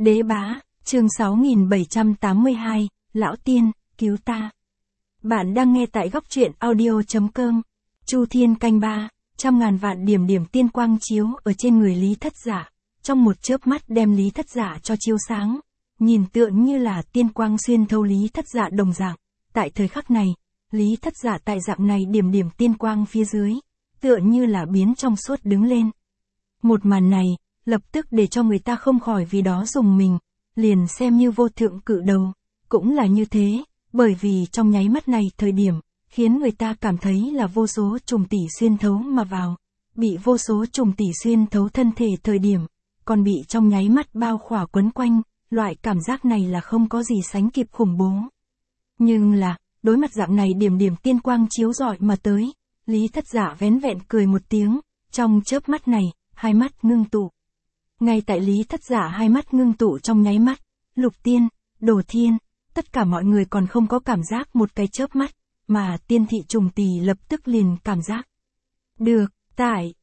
Đế bá, chương 6782, Lão Tiên, cứu ta. Bạn đang nghe tại góc truyện audio.com. Chu Thiên canh ba, trăm ngàn vạn điểm điểm tiên quang chiếu ở trên người Lý Thất Giả, trong một chớp mắt đem Lý Thất Giả cho chiếu sáng, nhìn tựa như là tiên quang xuyên thấu Lý Thất Giả đồng dạng. Tại thời khắc này, Lý Thất Giả tại dạng này điểm điểm tiên quang phía dưới, tựa như là biến trong suốt đứng lên. Một màn này, lập tức để cho người ta không khỏi vì đó rùng mình, liền xem như vô thượng cự đầu, cũng là như thế, bởi vì trong nháy mắt này thời điểm, khiến người ta cảm thấy là vô số trùng tỷ xuyên thấu mà vào, bị vô số trùng tỷ xuyên thấu thân thể thời điểm, còn bị trong nháy mắt bao khỏa quấn quanh, loại cảm giác này là không có gì sánh kịp khủng bố. Nhưng là, đối mặt dạng này điểm điểm tiên quang chiếu rọi mà tới, Lý Thất Giả vén vẹn cười một tiếng, trong chớp mắt này, hai mắt ngưng tụ. Ngay tại Lý Thất Giả hai mắt ngưng tụ trong nháy mắt, Lục Tiên, Đồ Thiên, tất cả mọi người còn không có cảm giác một cái chớp mắt, mà tiên thị trùng tỳ lập tức liền cảm giác. Được, tại,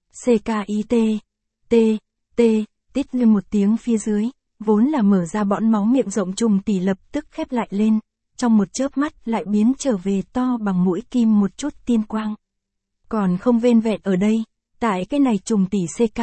tít lên một tiếng phía dưới, vốn là mở ra bõn máu miệng rộng trùng tỳ lập tức khép lại lên, trong một chớp mắt lại biến trở về to bằng mũi kim một chút tiên quang. Còn không vên vẹn ở đây, tại cái này trùng tỳ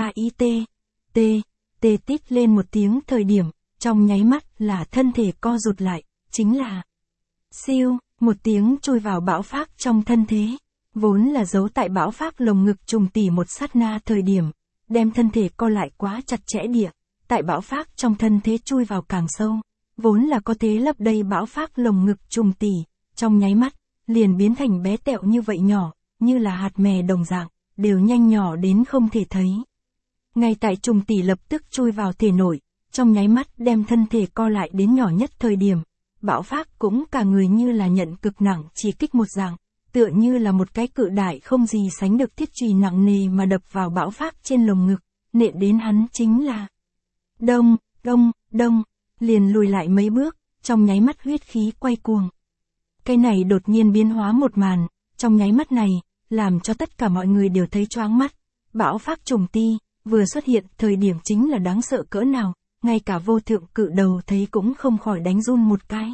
tít lên một tiếng thời điểm, trong nháy mắt là thân thể co rụt lại, chính là siêu, một tiếng chui vào bão phác trong thân thế, vốn là giấu tại bão phác lồng ngực trùng tỳ một sát na thời điểm, đem thân thể co lại quá chặt chẽ địa, tại bão phác trong thân thế chui vào càng sâu, vốn là có thế lấp đầy bão phác lồng ngực trùng tỳ, trong nháy mắt, liền biến thành bé tẹo như vậy nhỏ, như là hạt mè đồng dạng, đều nhanh nhỏ đến không thể thấy. Ngay tại trùng tỳ lập tức chui vào thể nội, trong nháy mắt đem thân thể co lại đến nhỏ nhất thời điểm, bão phác cũng cả người như là nhận cực nặng chỉ kích một dạng, tựa như là một cái cự đại không gì sánh được thiết chùy nặng nề mà đập vào bão phác trên lồng ngực, nện đến hắn chính là đông, liền lùi lại mấy bước, trong nháy mắt huyết khí quay cuồng. Cái này đột nhiên biến hóa một màn, trong nháy mắt này, làm cho tất cả mọi người đều thấy choáng mắt, bão phác trùng ti vừa xuất hiện thời điểm chính là đáng sợ cỡ nào, ngay cả vô thượng cự đầu thấy cũng không khỏi đánh run một cái.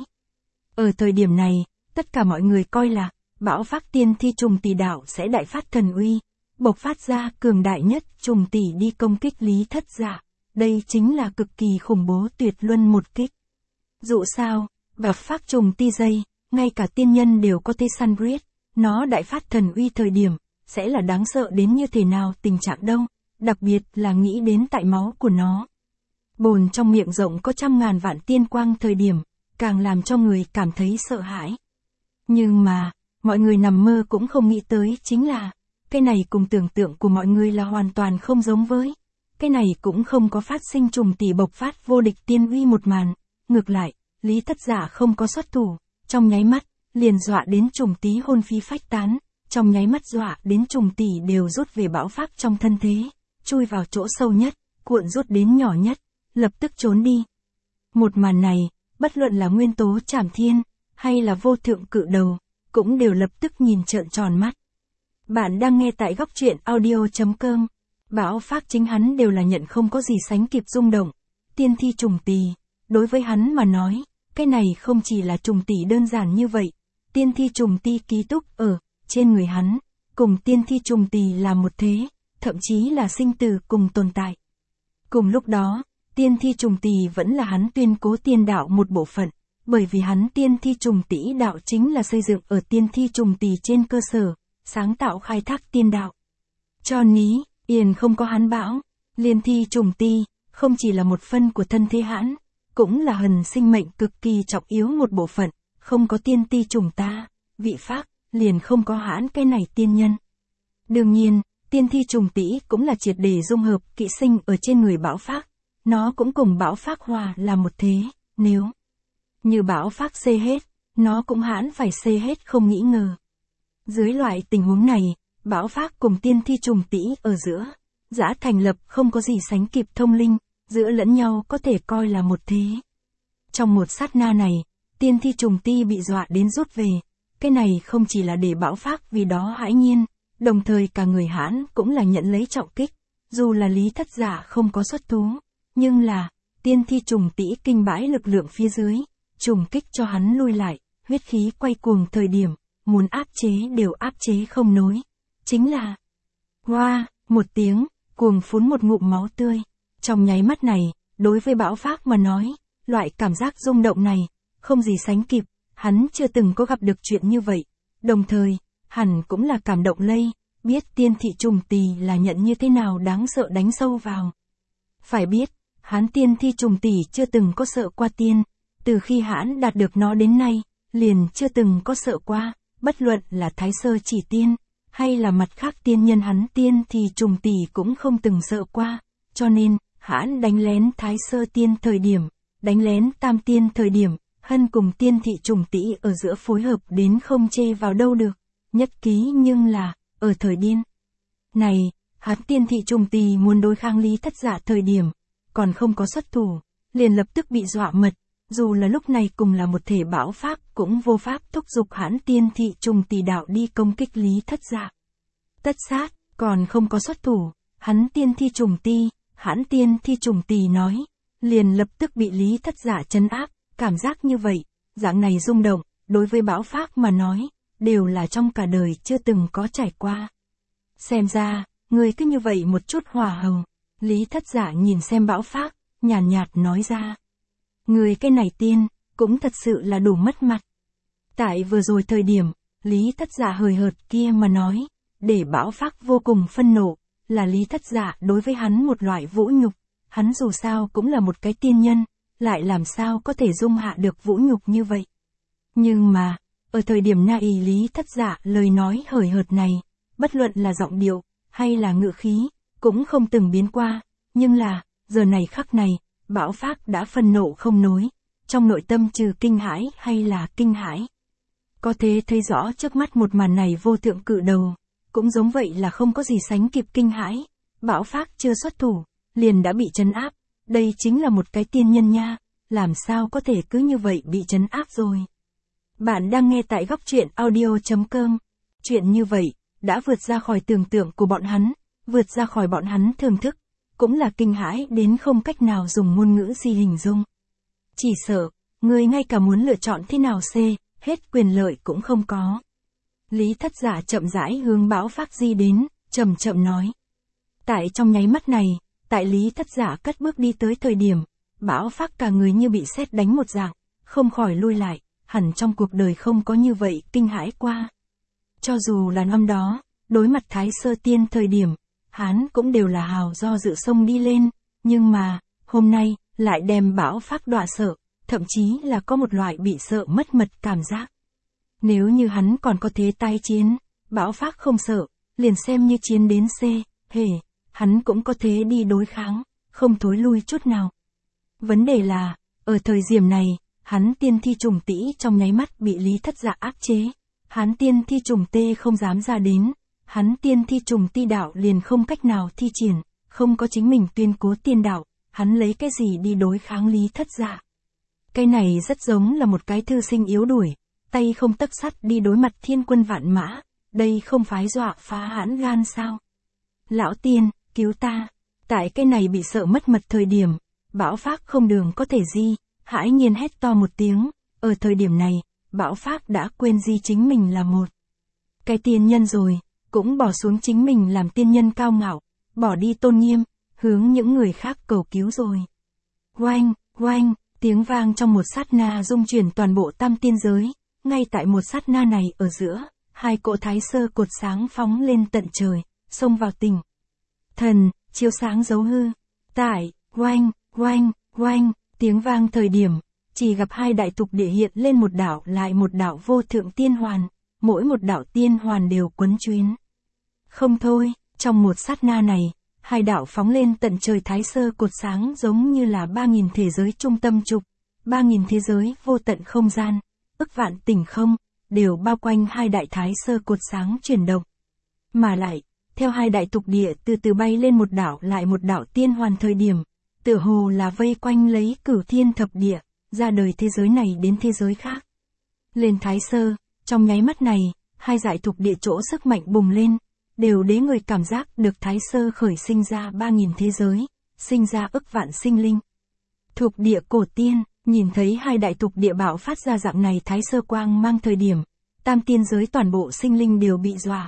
Ở thời điểm này, tất cả mọi người coi là, bão phác tiên thi trùng tỳ đạo sẽ đại phát thần uy, bộc phát ra cường đại nhất trùng tỳ đi công kích Lý Thất Giả. Đây chính là cực kỳ khủng bố tuyệt luân một kích. Dụ sao, bộc phát trùng ti dây, ngay cả tiên nhân đều có thể săn giết, nó đại phát thần uy thời điểm, sẽ là đáng sợ đến như thế nào tình trạng đâu, đặc biệt là nghĩ đến tại máu của nó. Bồn trong miệng rộng có trăm ngàn vạn tiên quang thời điểm, càng làm cho người cảm thấy sợ hãi. Nhưng mà, mọi người nằm mơ cũng không nghĩ tới chính là, cái này cùng tưởng tượng của mọi người là hoàn toàn không giống với. Cái này cũng không có phát sinh trùng tỳ bộc phát vô địch tiên uy một màn. Ngược lại, Lý Thất Giả không có xuất thủ, trong nháy mắt, liền dọa đến trùng tí hồn phi phách tán, trong nháy mắt dọa đến trùng tỳ đều rút về bão phác trong thân thế, chui vào chỗ sâu nhất, cuộn rút đến nhỏ nhất, lập tức trốn đi. Một màn này, bất luận là nguyên tố Trảm Thiên, hay là vô thượng cự đầu, cũng đều lập tức nhìn trợn tròn mắt. Bạn đang nghe tại góc truyện audio.com. Bão phác chính hắn đều là nhận không có gì sánh kịp rung động. Tiên thi trùng tỳ, đối với hắn mà nói, cái này không chỉ là trùng tỳ đơn giản như vậy. Tiên thi trùng ti ký túc ở trên người hắn, cùng tiên thi trùng tỳ là một thế, thậm chí là sinh tử cùng tồn tại. Cùng lúc đó, tiên thi trùng tỳ vẫn là hắn tuyên cố tiên đạo một bộ phận, bởi vì hắn tiên thi trùng tỷ đạo chính là xây dựng ở tiên thi trùng tỳ trên cơ sở, sáng tạo khai thác tiên đạo. Cho ní, yên không có hắn bão, liên thi trùng ti, không chỉ là một phân của thân thế hãn, cũng là hần sinh mệnh cực kỳ trọng yếu một bộ phận, không có tiên ti trùng ta, vị phác, liền không có hãn cái này tiên nhân. Đương nhiên, tiên thi trùng tỷ cũng là triệt để dung hợp kỵ sinh ở trên người bão phác, nó cũng cùng bão phác hòa là một thế, nếu như bão phác xê hết, nó cũng hãn phải xê hết không nghĩ ngờ. Dưới loại tình huống này, bão phác cùng tiên thi trùng tỷ ở giữa, giã thành lập không có gì sánh kịp thông linh, giữa lẫn nhau có thể coi là một thế. Trong một sát na này, tiên thi trùng ti bị dọa đến rút về, cái này không chỉ là để bão phác vì đó hãi nhiên, đồng thời cả người hãn cũng là nhận lấy trọng kích, dù là Lý Thất Giả không có xuất thú, nhưng là, tiên thi trùng tĩ kinh bãi lực lượng phía dưới, trùng kích cho hắn lui lại, huyết khí quay cuồng thời điểm, muốn áp chế đều áp chế không nổi. Chính là, hoa, một tiếng, cuồng phún một ngụm máu tươi. Trong nháy mắt này, đối với Bão Phác mà nói, loại cảm giác rung động này, không gì sánh kịp, hắn chưa từng có gặp được chuyện như vậy. Đồng thời, hẳn cũng là cảm động lây, biết tiên thị trùng tỳ là nhận như thế nào đáng sợ đánh sâu vào. Phải biết, hắn tiên thi trùng tỳ chưa từng có sợ qua tiên, từ khi hắn đạt được nó đến nay, liền chưa từng có sợ qua, bất luận là Thái Sơ chỉ tiên, hay là mặt khác tiên nhân hắn tiên thì trùng tỳ cũng không từng sợ qua, cho nên, hắn đánh lén Thái Sơ tiên thời điểm, đánh lén Tam tiên thời điểm, hân cùng tiên thị trùng tỳ ở giữa phối hợp đến không chê vào đâu được, nhất ký nhưng là, ở thời điên này, hắn tiên thị trùng tỳ muốn đối kháng Lý Thất Dạ thời điểm, còn không có xuất thủ, liền lập tức bị dọa mật, dù là lúc này cùng là một thể Bão Phác cũng vô pháp thúc giục hãn tiên thị trùng tỳ đạo đi công kích Lý Thất Dạ. Tất sát, còn không có xuất thủ, hắn tiên thi trùng ti, hãn tiên thi trùng tỳ nói, liền lập tức bị Lý Thất Dạ trấn áp, cảm giác như vậy, dạng này rung động, đối với Bão Phác mà nói, đều là trong cả đời chưa từng có trải qua. Xem ra, người cứ như vậy một chút hòa hồng, Lý Thất Dạ nhìn xem Bão Phác, nhàn nhạt nói ra. Người cái này tiên, cũng thật sự là đủ mất mặt. Tại vừa rồi thời điểm, Lý Thất Dạ hời hợt kia mà nói, để Bão Phác vô cùng phân nộ, là Lý Thất Dạ đối với hắn một loại vũ nhục, hắn dù sao cũng là một cái tiên nhân, lại làm sao có thể dung hạ được vũ nhục như vậy. Nhưng mà, ở thời điểm này Lý Thất Dạ lời nói hời hợt này, bất luận là giọng điệu, hay là ngữ khí, cũng không từng biến qua, nhưng là, giờ này khắc này, Bão Phác đã phân nộ không nối, trong nội tâm trừ kinh hãi hay là kinh hãi. Có thể thấy rõ trước mắt một màn này vô thượng cự đầu, cũng giống vậy là không có gì sánh kịp kinh hãi, Bão Phác chưa xuất thủ, liền đã bị trấn áp, đây chính là một cái tiên nhân nha, làm sao có thể cứ như vậy bị trấn áp rồi. Bạn đang nghe tại Góc Truyện Audio.com, chuyện như vậy, đã vượt ra khỏi tưởng tượng của bọn hắn, vượt ra khỏi bọn hắn thưởng thức, cũng là kinh hãi đến không cách nào dùng ngôn ngữ gì hình dung. Chỉ sợ, người ngay cả muốn lựa chọn thế nào hết quyền lợi cũng không có. Lý Thất Dạ chậm rãi hướng Bão Phác di đến, chậm chậm nói. Tại trong nháy mắt này, tại Lý Thất Dạ cất bước đi tới thời điểm, Bão Phác cả người như bị sét đánh một dạng, không khỏi lui lại, hẳn trong cuộc đời không có như vậy kinh hãi qua. Cho dù là năm đó, đối mặt Thái Sơ tiên thời điểm, hắn cũng đều là hào do dự sông đi lên, nhưng mà, hôm nay, lại đem Bão Phác đọa sợ, thậm chí là có một loại bị sợ mất mật cảm giác. Nếu như hắn còn có thế tái chiến, Bão Phác không sợ, liền xem như chiến đến hắn cũng có thế đi đối kháng, không thối lui chút nào. Vấn đề là, ở thời điểm này, hắn tiên thi trùng tĩ trong nháy mắt bị Lý Thất Dạ áp chế, hắn tiên thi trùng tê không dám ra đến, hắn tiên thi trùng ti đạo liền không cách nào thi triển, không có chính mình tuyên cố tiên đạo, hắn lấy cái gì đi đối kháng Lý Thất Dạ. Cái này rất giống là một cái thư sinh yếu đuổi, tay không tấc sắt đi đối mặt thiên quân vạn mã, đây không phái dọa phá hãn gan sao. Lão tiên, cứu ta. Tại cái này bị sợ mất mật thời điểm, Bão Phác không đường có thể di, hãi nhiên hét to một tiếng, ở thời điểm này, Bão Phác đã quên di chính mình là một cái tiên nhân rồi, cũng bỏ xuống chính mình làm tiên nhân cao ngạo, bỏ đi tôn nghiêm, hướng những người khác cầu cứu rồi. Oanh, oanh, tiếng vang trong một sát na rung chuyển toàn bộ tam tiên giới, ngay tại một sát na này ở giữa, hai cỗ Thái Sơ cột sáng phóng lên tận trời, xông vào tình thần, chiếu sáng dấu hư. Tại, oanh, oanh, oanh, tiếng vang thời điểm, chỉ gặp hai đại tục địa hiện lên một đảo lại một đảo vô thượng tiên hoàn, mỗi một đảo tiên hoàn đều quấn chuyến. Không thôi, trong một sát na này, hai đảo phóng lên tận trời Thái Sơ cột sáng giống như là 3.000 thế giới trung tâm trục, 3.000 thế giới vô tận không gian, ức vạn tỉnh không, đều bao quanh hai đại Thái Sơ cột sáng chuyển động. Mà lại, theo hai đại tục địa từ từ bay lên một đảo lại một đảo tiên hoàn thời điểm, tựa hồ là vây quanh lấy cửu thiên thập địa, ra đời thế giới này đến thế giới khác. Lên Thái Sơ, trong nháy mắt này, hai dải tục địa chỗ sức mạnh bùng lên, đều để người cảm giác được Thái Sơ khởi sinh ra 3.000 thế giới, sinh ra ức vạn sinh linh. Thục địa cổ tiên, nhìn thấy hai đại thục địa bạo phát ra dạng này thái sơ quang mang thời điểm, tam tiên giới toàn bộ sinh linh đều bị dọa.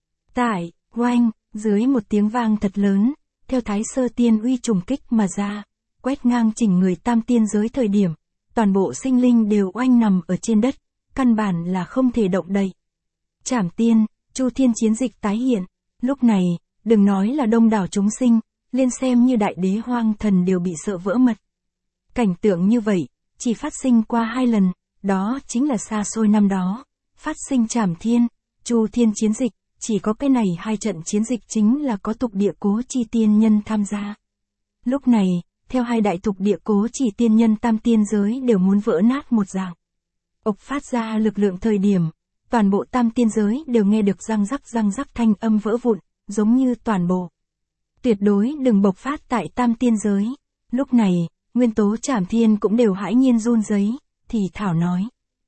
Tại, oanh, dưới một tiếng vang thật lớn, theo thái sơ tiên uy trùng kích mà ra, quét ngang chỉnh người tam tiên giới thời điểm, toàn bộ sinh linh đều oanh nằm ở trên đất, căn bản là không thể động đậy. Trảm tiên, Chu Thiên chiến dịch tái hiện, lúc này, đừng nói là đông đảo chúng sinh, liên xem như đại đế hoang thần đều bị sợ vỡ mật. Cảnh tượng như vậy, chỉ phát sinh qua 2 lần, đó chính là xa xôi năm đó, phát sinh Trảm Thiên, Chu Thiên chiến dịch, chỉ có cái này 2 trận chiến dịch chính là có Thục địa Cố Chi tiên nhân tham gia. Lúc này, theo 2 đại Thục địa Cố Chi tiên nhân tam tiên giới đều muốn vỡ nát một dạng. Ộc phát ra lực lượng thời điểm, toàn bộ tam tiên giới đều nghe được răng rắc thanh âm vỡ vụn, giống như toàn bộ. Tuyệt đối đừng bộc phát tại tam tiên giới. Lúc này, nguyên tố Trảm Thiên cũng đều hãi nhiên run rẩy, thì thảo nói.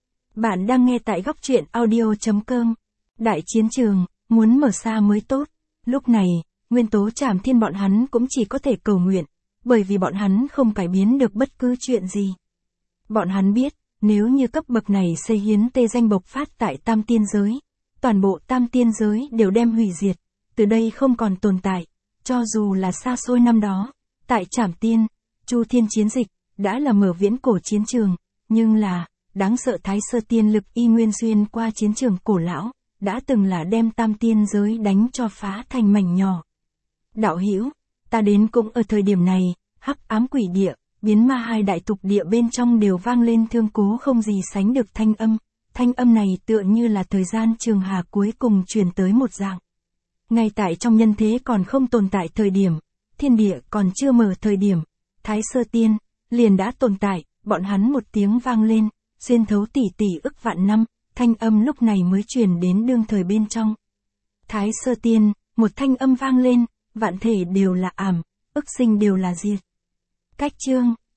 Bạn đang nghe tại góc truyện audio.com. Đại chiến trường, muốn mở xa mới tốt. Lúc này, nguyên tố Trảm Thiên bọn hắn cũng chỉ có thể cầu nguyện, bởi vì bọn hắn không cải biến được bất cứ chuyện gì. Bọn hắn biết, nếu như cấp bậc này xây hiến tê danh bộc phát tại tam tiên giới, toàn bộ tam tiên giới đều đem hủy diệt, từ đây không còn tồn tại, cho dù là xa xôi năm đó, tại Trảm Tiên, Chu Thiên chiến dịch, đã là mở viễn cổ chiến trường, nhưng là, đáng sợ thái sơ tiên lực y nguyên xuyên qua chiến trường cổ lão, đã từng là đem tam tiên giới đánh cho phá thành mảnh nhỏ. Đạo hữu, ta đến cũng ở thời điểm này, hắc ám quỷ địa, biến ma 2 đại thục địa bên trong đều vang lên thương cố không gì sánh được thanh âm này tựa như là thời gian trường hà cuối cùng truyền tới một dạng. Ngay tại trong nhân thế còn không tồn tại thời điểm, thiên địa còn chưa mở thời điểm, thái sơ tiên, liền đã tồn tại, bọn hắn một tiếng vang lên, xuyên thấu tỷ ức vạn năm, thanh âm lúc này mới truyền đến đương thời bên trong. Thái sơ tiên, một thanh âm vang lên, vạn thể đều là ảm, ức sinh đều là diệt. Cách chương